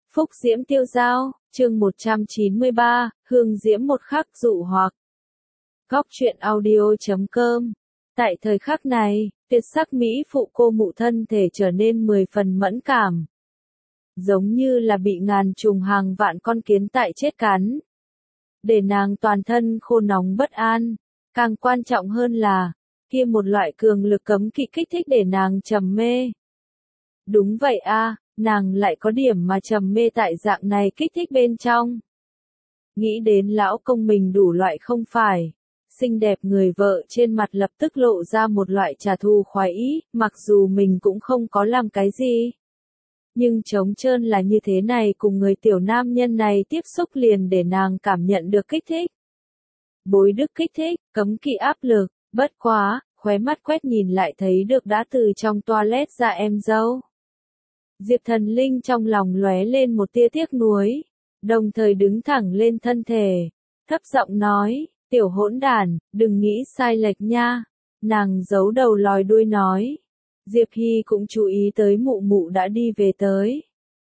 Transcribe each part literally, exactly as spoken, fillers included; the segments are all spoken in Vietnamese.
Phúc diễm tiêu dao, chương một trăm chín mươi ba, hương diễm một khắc dụ hoặc. Góc truyện audio chấm com. Tại thời khắc này, tuyệt sắc mỹ phụ cô mụ thân thể trở nên mười phần mẫn cảm. Giống như là bị ngàn trùng hàng vạn con kiến tại chết cắn. Để nàng toàn thân khô nóng bất an. Càng quan trọng hơn là, kia một loại cường lực cấm kỵ kích thích để nàng trầm mê. Đúng vậy a, nàng lại có điểm mà trầm mê tại dạng này kích thích bên trong. Nghĩ đến lão công mình đủ loại không phải. Xinh đẹp người vợ trên mặt lập tức lộ ra một loại trả thù khoái ý, mặc dù mình cũng không có làm cái gì. Nhưng trống trơn là như thế này cùng người tiểu nam nhân này tiếp xúc liền để nàng cảm nhận được kích thích. Bối đức kích thích, cấm kỵ áp lực, bất quá, khóe mắt quét nhìn lại thấy được đã từ trong toilet ra em dâu. Diệp Thần Linh trong lòng lóe lên một tia tiếc nuối, đồng thời đứng thẳng lên thân thể, thấp giọng nói, tiểu hỗn đản, đừng nghĩ sai lệch nha. Nàng giấu đầu lòi đuôi nói. Diệp Hy cũng chú ý tới mụ mụ đã đi về tới.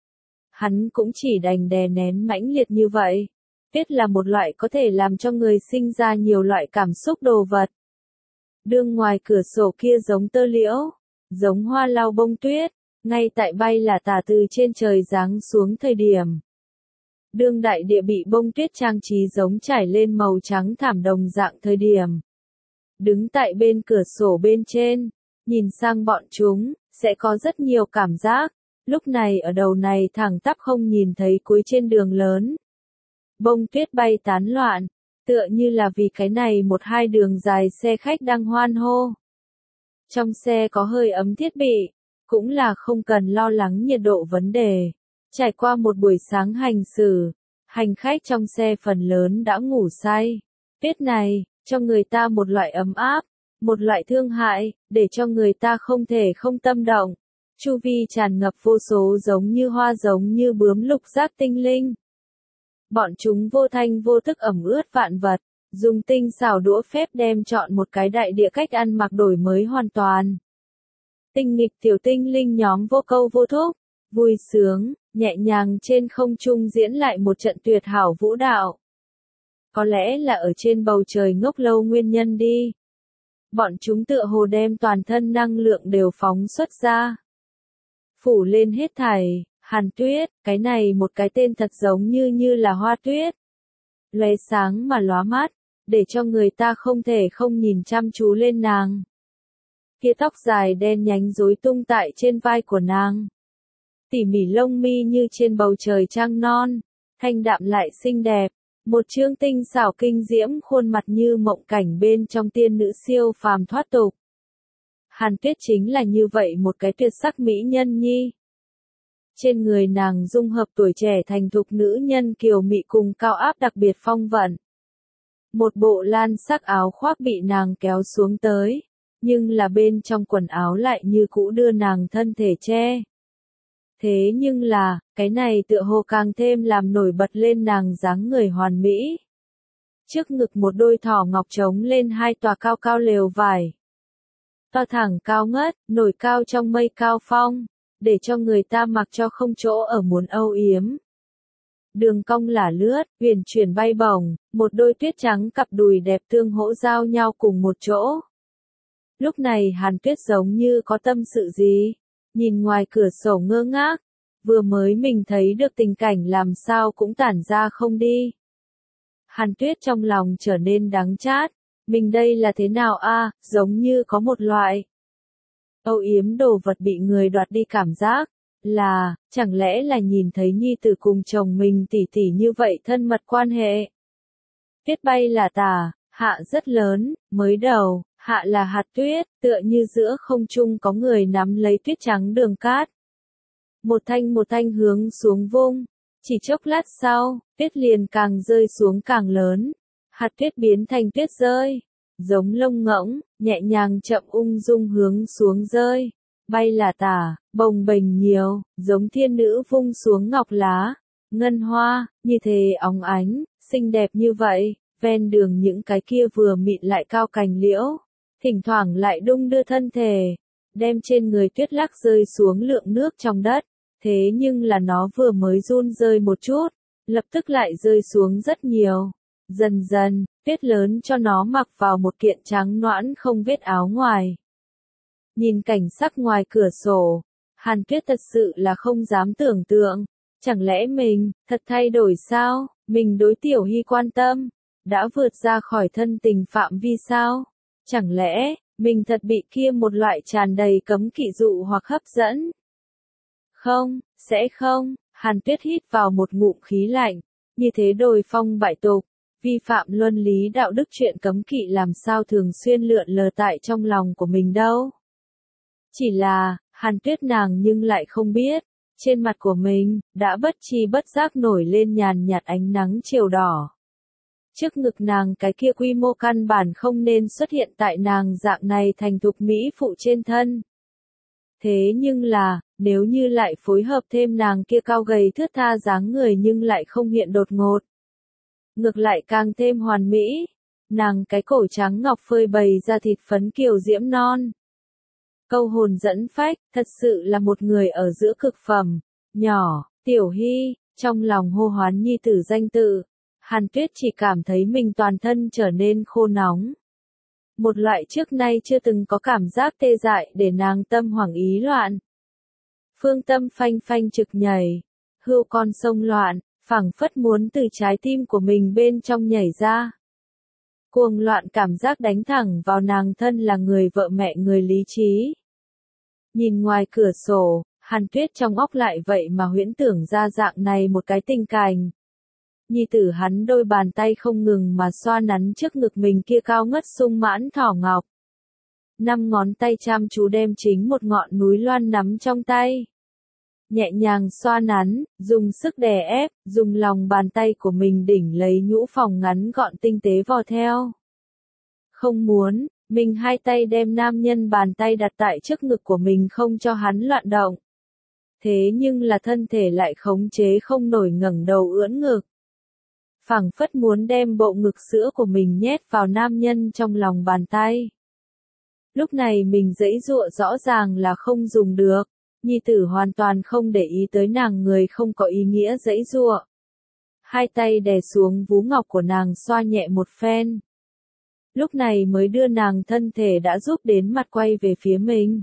Hắn cũng chỉ đành đè nén mãnh liệt như vậy. Tuyết là một loại có thể làm cho người sinh ra nhiều loại cảm xúc đồ vật. Đương ngoài cửa sổ kia giống tơ liễu, giống hoa lau bông tuyết, ngay tại bay là tả từ trên trời giáng xuống thời điểm. Đương đại địa bị bông tuyết trang trí giống trải lên màu trắng thảm đồng dạng thời điểm. Đứng tại bên cửa sổ bên trên, nhìn sang bọn chúng, sẽ có rất nhiều cảm giác. Lúc này ở đầu này thẳng tắp không nhìn thấy cuối trên đường lớn. Bông tuyết bay tán loạn, tựa như là vì cái này một hai đường dài xe khách đang hoan hô. Trong xe có hơi ấm thiết bị, cũng là không cần lo lắng nhiệt độ vấn đề. Trải qua một buổi sáng hành xử, hành khách trong xe phần lớn đã ngủ say. Tuyết này, cho người ta một loại ấm áp, một loại thương hại, để cho người ta không thể không tâm động. Chu vi tràn ngập vô số giống như hoa giống như bướm lục giác tinh linh. Bọn chúng vô thanh vô thức ẩm ướt vạn vật, dùng tinh xảo đũa phép đem chọn một cái đại địa cách ăn mặc đổi mới hoàn toàn. Tinh nghịch tiểu tinh linh nhóm vô câu vô thúc, vui sướng, nhẹ nhàng trên không trung diễn lại một trận tuyệt hảo vũ đạo. Có lẽ là ở trên bầu trời ngốc lâu nguyên nhân đi. Bọn chúng tựa hồ đem toàn thân năng lượng đều phóng xuất ra. Phủ lên hết thảy, Hàn Tuyết, cái này một cái tên thật giống như như là hoa tuyết. Lóe sáng mà lóa mắt, để cho người ta không thể không nhìn chăm chú lên nàng. Kia tóc dài đen nhánh rối tung tại trên vai của nàng. Tỉ mỉ lông mi như trên bầu trời trăng non, thanh đạm lại xinh đẹp, một trương tinh xảo kinh diễm khuôn mặt như mộng cảnh bên trong tiên nữ siêu phàm thoát tục. Hàn Tuyết chính là như vậy một cái tuyệt sắc mỹ nhân nhi. Trên người nàng dung hợp tuổi trẻ thành thục nữ nhân kiều mị cùng cao áp đặc biệt phong vận. Một bộ lan sắc áo khoác bị nàng kéo xuống tới, nhưng là bên trong quần áo lại như cũ đưa nàng thân thể che. Thế nhưng là, cái này tựa hồ càng thêm làm nổi bật lên nàng dáng người hoàn mỹ. Trước ngực một đôi thỏ ngọc trống lên hai tòa cao cao lều vải. To thẳng cao ngất, nổi cao trong mây cao phong, để cho người ta mặc cho không chỗ ở muốn âu yếm. Đường cong lả lướt, huyền chuyển bay bổng, một đôi tuyết trắng cặp đùi đẹp tương hỗ giao nhau cùng một chỗ. Lúc này Hàn Tuyết giống như có tâm sự gì, nhìn ngoài cửa sổ ngơ ngác, vừa mới mình thấy được tình cảnh làm sao cũng tản ra không đi. Hàn Tuyết trong lòng trở nên đắng chát, mình đây là thế nào a, giống như có một loại âu yếm đồ vật bị người đoạt đi cảm giác, là, chẳng lẽ là nhìn thấy nhi tử cùng chồng mình tỉ tỉ như vậy thân mật quan hệ. Tuyết bay là tả, hạ rất lớn, mới đầu, hạ là hạt tuyết, tựa như giữa không trung có người nắm lấy tuyết trắng đường cát. Một thanh một thanh hướng xuống vung, chỉ chốc lát sau, tuyết liền càng rơi xuống càng lớn, hạt tuyết biến thành tuyết rơi, giống lông ngỗng, nhẹ nhàng chậm ung dung hướng xuống rơi, bay là tả, bồng bềnh nhiều, giống thiên nữ vung xuống ngọc lá, ngân hoa, như thế óng ánh, xinh đẹp như vậy, ven đường những cái kia vừa mịn lại cao cành liễu, thỉnh thoảng lại đung đưa thân thể, đem trên người tuyết lắc rơi xuống lượng nước trong đất, Thế nhưng là nó vừa mới run rơi một chút, lập tức lại rơi xuống rất nhiều. Dần dần, tuyết lớn cho nó mặc vào một kiện trắng nõn không vết áo ngoài. Nhìn cảnh sắc ngoài cửa sổ, Hàn Tuyết thật sự là không dám tưởng tượng. Chẳng lẽ mình, thật thay đổi sao? Mình đối Tiểu Hy quan tâm, đã vượt ra khỏi thân tình phạm vi sao? Chẳng lẽ, mình thật bị kia một loại tràn đầy cấm kỵ dụ hoặc hấp dẫn? Không, sẽ không. Hàn Tuyết hít vào một ngụm khí lạnh. Như thế đồi phong bại tục, vi phạm luân lý đạo đức, chuyện cấm kỵ làm sao thường xuyên lượn lờ tại trong lòng của mình đâu. Chỉ là, Hàn Tuyết nàng nhưng lại không biết, trên mặt của mình, đã bất chi bất giác nổi lên nhàn nhạt ánh nắng chiều đỏ. Trước ngực nàng cái kia quy mô căn bản không nên xuất hiện tại nàng dạng này thành thục mỹ phụ trên thân. Thế nhưng là, nếu như lại phối hợp thêm nàng kia cao gầy thướt tha dáng người nhưng lại không hiện đột ngột. Ngược lại càng thêm hoàn mỹ, nàng cái cổ trắng ngọc phơi bày ra thịt phấn kiều diễm non. Câu hồn dẫn phách, thật sự là một người ở giữa cực phẩm, nhỏ, Tiểu Hy, trong lòng hô hoán nhi tử danh tự. Hàn Tuyết chỉ cảm thấy mình toàn thân trở nên khô nóng. Một loại trước nay chưa từng có cảm giác tê dại để nàng tâm hoảng ý loạn. Phương tâm phanh phanh trực nhảy, hươu con sông loạn, phảng phất muốn từ trái tim của mình bên trong nhảy ra. Cuồng loạn cảm giác đánh thẳng vào nàng thân là người vợ mẹ người lý trí. Nhìn ngoài cửa sổ, Hàn Tuyết trong óc lại vậy mà huyễn tưởng ra dạng này một cái tình cảnh. Nhi tử hắn đôi bàn tay không ngừng mà xoa nắn trước ngực mình kia cao ngất sung mãn thỏ ngọc. Năm ngón tay chăm chú đem chính một ngọn núi loan nắm trong tay. Nhẹ nhàng xoa nắn, dùng sức đè ép, dùng lòng bàn tay của mình đỉnh lấy nhũ phòng ngắn gọn tinh tế vò theo. Không muốn, mình hai tay đem nam nhân bàn tay đặt tại trước ngực của mình không cho hắn loạn động. Thế nhưng là thân thể lại khống chế không nổi ngẩng đầu ưỡn ngực. Phảng phất muốn đem bộ ngực sữa của mình nhét vào nam nhân trong lòng bàn tay. Lúc này mình giãy giụa rõ ràng là không dùng được. Nhi tử hoàn toàn không để ý tới nàng người không có ý nghĩa giãy giụa. Hai tay đè xuống vú ngọc của nàng xoa nhẹ một phen. Lúc này mới đưa nàng thân thể đã giúp đến mặt quay về phía mình.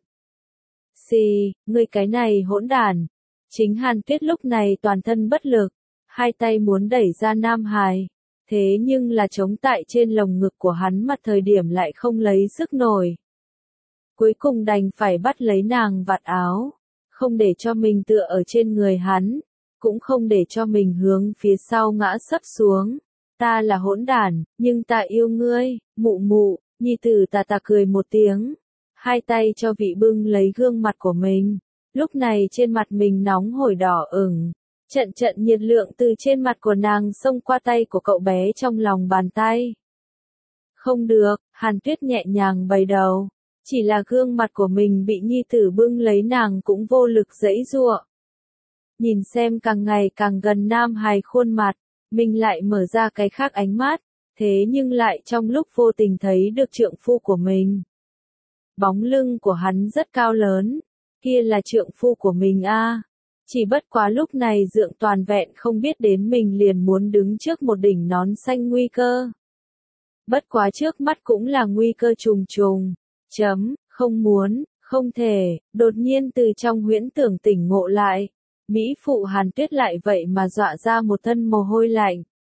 Xì, ngươi cái này hỗn đản. Chính Hàn Tuyết lúc này toàn thân bất lực. Hai tay muốn đẩy ra Nam Hải. Thế nhưng là chống tại trên lồng ngực của hắn mặt thời điểm lại không lấy sức nổi. Cuối cùng đành phải bắt lấy nàng vạt áo. Không để cho mình tựa ở trên người hắn. Cũng không để cho mình hướng phía sau ngã sấp xuống. Ta là hỗn đản, nhưng ta yêu ngươi, mụ mụ. Nhi tử tà tà cười một tiếng. Hai tay cho vị bưng lấy gương mặt của mình. Lúc này trên mặt mình nóng hổi đỏ ửng. Trận trận nhiệt lượng từ trên mặt của nàng xông qua tay của cậu bé trong lòng bàn tay. Không được, Hàn Tuyết nhẹ nhàng bày đầu. Chỉ là gương mặt của mình bị nhi tử bưng lấy nàng cũng vô lực giãy giụa. Nhìn xem càng ngày càng gần Nam Hải khuôn mặt, mình lại mở ra cái khác ánh mắt, thế nhưng lại trong lúc vô tình thấy được trượng phu của mình. Bóng lưng của hắn rất cao lớn, kia là trượng phu của mình a. Chỉ bất quá lúc này Dượng toàn vẹn không biết đến mình liền muốn đứng trước một đỉnh nón xanh nguy cơ. Bất quá trước mắt cũng là nguy cơ trùng trùng. Chấm, không muốn, không thể, đột nhiên từ trong huyễn tưởng tỉnh ngộ lại. Mỹ phụ Hàn Tuyết lại vậy mà dọa ra một thân mồ hôi lạnh.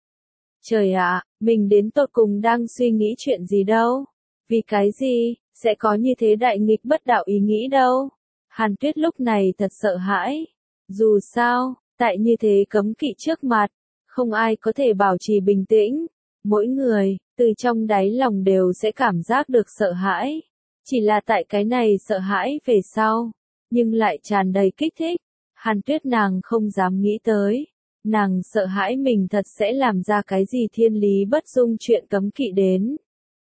Trời ạ, mình đến tột cùng đang suy nghĩ chuyện gì đâu? Vì cái gì, sẽ có như thế đại nghịch bất đạo ý nghĩ đâu? Hàn Tuyết lúc này thật sợ hãi. Dù sao, tại như thế cấm kỵ trước mặt, không ai có thể bảo trì bình tĩnh. Mỗi người, từ trong đáy lòng đều sẽ cảm giác được sợ hãi. Chỉ là tại cái này sợ hãi về sau, nhưng lại tràn đầy kích thích. Hàn Tuyết nàng không dám nghĩ tới. Nàng sợ hãi mình thật sẽ làm ra cái gì thiên lý bất dung chuyện cấm kỵ đến.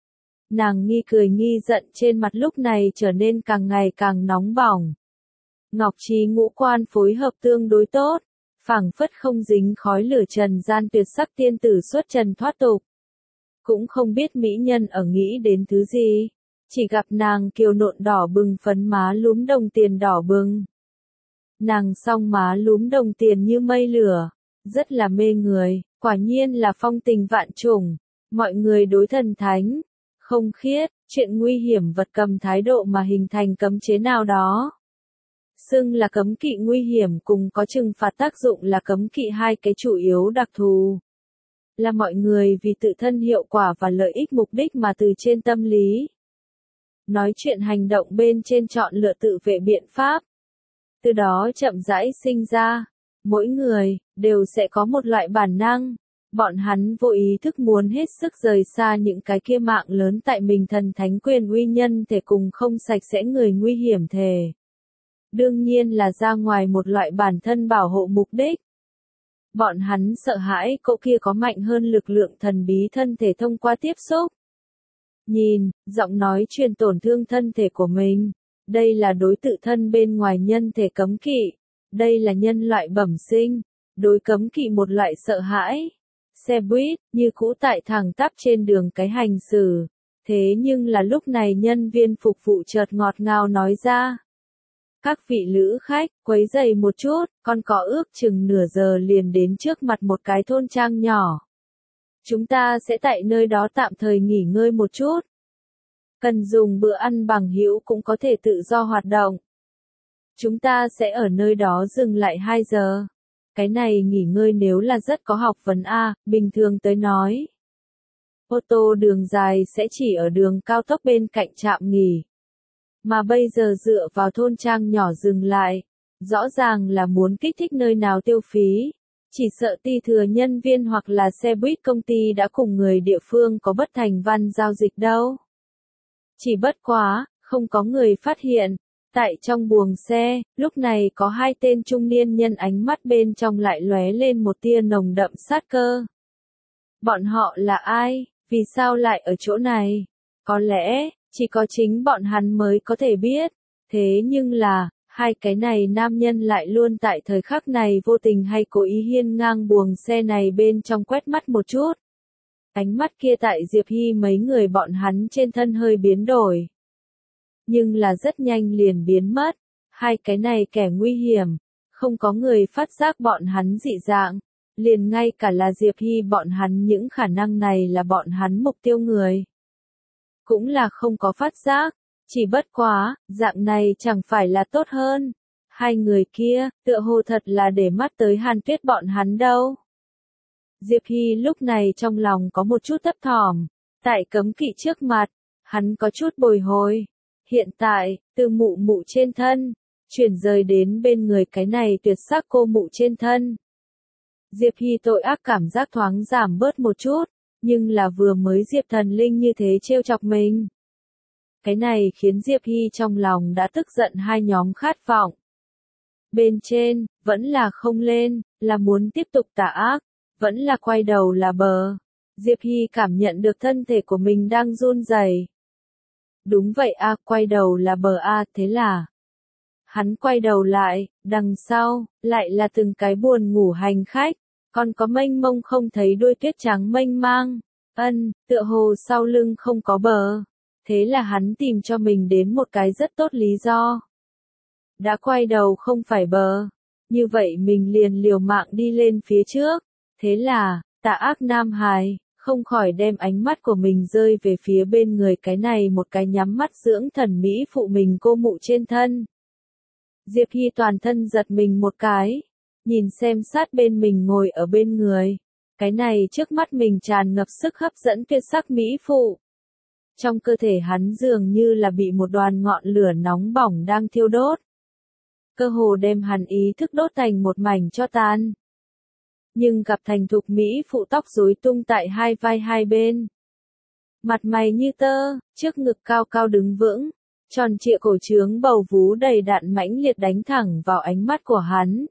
Nàng nghi cười nghi giận trên mặt lúc này trở nên càng ngày càng nóng bỏng. Ngọc trí ngũ quan phối hợp tương đối tốt, phảng phất không dính khói lửa trần gian tuyệt sắc tiên tử xuất trần thoát tục. Cũng không biết mỹ nhân ở nghĩ đến thứ gì, chỉ gặp nàng kiều nộn đỏ bừng phấn má lúm đồng tiền đỏ bừng. Nàng song má lúm đồng tiền như mây lửa, rất là mê người, quả nhiên là phong tình vạn trùng, mọi người đối thần thánh, không khiết, chuyện nguy hiểm vật cầm thái độ mà hình thành cấm chế nào đó. Xưng là cấm kỵ nguy hiểm cùng có trừng phạt tác dụng là cấm kỵ hai cái chủ yếu đặc thù. Là mọi người vì tự thân hiệu quả và lợi ích mục đích mà từ trên tâm lý. Nói chuyện hành động bên trên chọn lựa tự vệ biện pháp. Từ đó chậm rãi sinh ra. Mỗi người, đều sẽ có một loại bản năng. Bọn hắn vô ý thức muốn hết sức rời xa những cái kia mạng lớn tại mình thần thánh quyền uy nhân thể cùng không sạch sẽ người nguy hiểm thể. Đương nhiên là ra ngoài một loại bản thân bảo hộ mục đích. Bọn hắn sợ hãi cỗ kia có mạnh hơn lực lượng thần bí thân thể thông qua tiếp xúc. Nhìn, giọng nói truyền tổn thương thân thể của mình. Đây là đối tự thân bên ngoài nhân thể cấm kỵ. Đây là nhân loại bẩm sinh. Đối cấm kỵ một loại sợ hãi. Xe buýt, như cũ tại thẳng tắp trên đường cái hành xử. Thế nhưng là lúc này nhân viên phục vụ chợt ngọt ngào nói ra. Các vị lữ khách, quấy giày một chút, con có ước chừng nửa giờ liền đến trước mặt một cái thôn trang nhỏ. Chúng ta sẽ tại nơi đó tạm thời nghỉ ngơi một chút. Cần dùng bữa ăn bằng hữu cũng có thể tự do hoạt động. Chúng ta sẽ ở nơi đó dừng lại hai giờ. Cái này nghỉ ngơi nếu là rất có học vấn A, bình thường tới nói. Ô tô đường dài sẽ chỉ ở đường cao tốc bên cạnh trạm nghỉ. Mà bây giờ dựa vào thôn trang nhỏ dừng lại. Rõ ràng là muốn kích thích nơi nào tiêu phí. Chỉ sợ ti thừa nhân viên hoặc là xe buýt công ty đã cùng người địa phương có bất thành văn giao dịch đâu. Chỉ bất quá, không có người phát hiện. Tại trong buồng xe, lúc này có hai tên trung niên nhân ánh mắt bên trong lại lóe lên một tia nồng đậm sát cơ. Bọn họ là ai? Vì sao lại ở chỗ này? Có lẽ, chỉ có chính bọn hắn mới có thể biết. Thế nhưng là, hai cái này nam nhân lại luôn tại thời khắc này vô tình hay cố ý hiên ngang buồng xe này bên trong quét mắt một chút. Ánh mắt kia tại Diệp Hy mấy người bọn hắn trên thân hơi biến đổi. Nhưng là rất nhanh liền biến mất. Hai cái này kẻ nguy hiểm. Không có người phát giác bọn hắn dị dạng. Liền ngay cả là Diệp Hy bọn hắn những khả năng này là bọn hắn mục tiêu người. Cũng là không có phát giác. Chỉ bất quá, dạng này chẳng phải là tốt hơn. Hai người kia, tựa hồ thật là để mắt tới Hàn Tuyết bọn hắn đâu. Diệp Hy lúc này trong lòng có một chút thấp thỏm. Tại cấm kỵ trước mặt, hắn có chút bồi hồi. Hiện tại, từ mụ mụ trên thân, chuyển rời đến bên người cái này tuyệt sắc cô mụ trên thân. Diệp Hy tội ác cảm giác thoáng giảm bớt một chút, nhưng là vừa mới Diệp Thần Linh như thế trêu chọc mình. Cái này khiến Diệp Hy trong lòng đã tức giận hai nhóm khát vọng. Bên trên, vẫn là không lên, là muốn tiếp tục tà ác, vẫn là quay đầu là bờ. Diệp Hy cảm nhận được thân thể của mình đang run rẩy. Đúng vậy a, quay đầu là bờ a, thế là. Hắn quay đầu lại, đằng sau, lại là từng cái buồn ngủ hành khách, còn có mênh mông không thấy đuôi tuyết trắng mênh mang. Ân, tựa hồ sau lưng không có bờ. Thế là hắn tìm cho mình đến một cái rất tốt lý do. Đã quay đầu không phải bờ. Như vậy mình liền liều mạng đi lên phía trước. Thế là, tà ác nam hài, không khỏi đem ánh mắt của mình rơi về phía bên người cái này một cái nhắm mắt dưỡng thần mỹ phụ mình cô mụ trên thân. Diệp Hy toàn thân giật mình một cái. Nhìn xem sát bên mình ngồi ở bên người. Cái này trước mắt mình tràn ngập sức hấp dẫn tuyệt sắc mỹ phụ. Trong cơ thể hắn dường như là bị một đoàn ngọn lửa nóng bỏng đang thiêu đốt. Cơ hồ đem hắn ý thức đốt thành một mảnh cho tan. Nhưng gặp thành thục mỹ phụ tóc rối tung tại hai vai hai bên. Mặt mày như tơ, trước ngực cao cao đứng vững, tròn trịa cổ trướng bầu vú đầy đặn mãnh liệt đánh thẳng vào ánh mắt của hắn.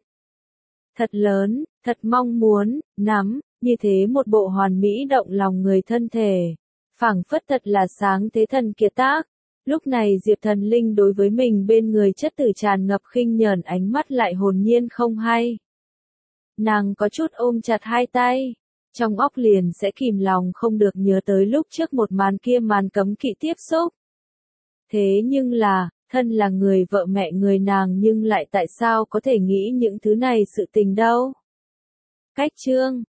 Thật lớn, thật mong muốn, nắm, như thế một bộ hoàn mỹ động lòng người thân thể. Phảng phất thật là sáng thế thần kiệt tác. Lúc này Diệp Thần Linh đối với mình bên người chất tử tràn ngập khinh nhờn ánh mắt lại hồn nhiên không hay. Nàng có chút ôm chặt hai tay. Trong óc liền sẽ kìm lòng không được nhớ tới lúc trước một màn kia màn cấm kỵ tiếp xúc. Thế nhưng là, Thân là người vợ mẹ người nàng nhưng lại tại sao có thể nghĩ những thứ này sự tình đâu. Cách chương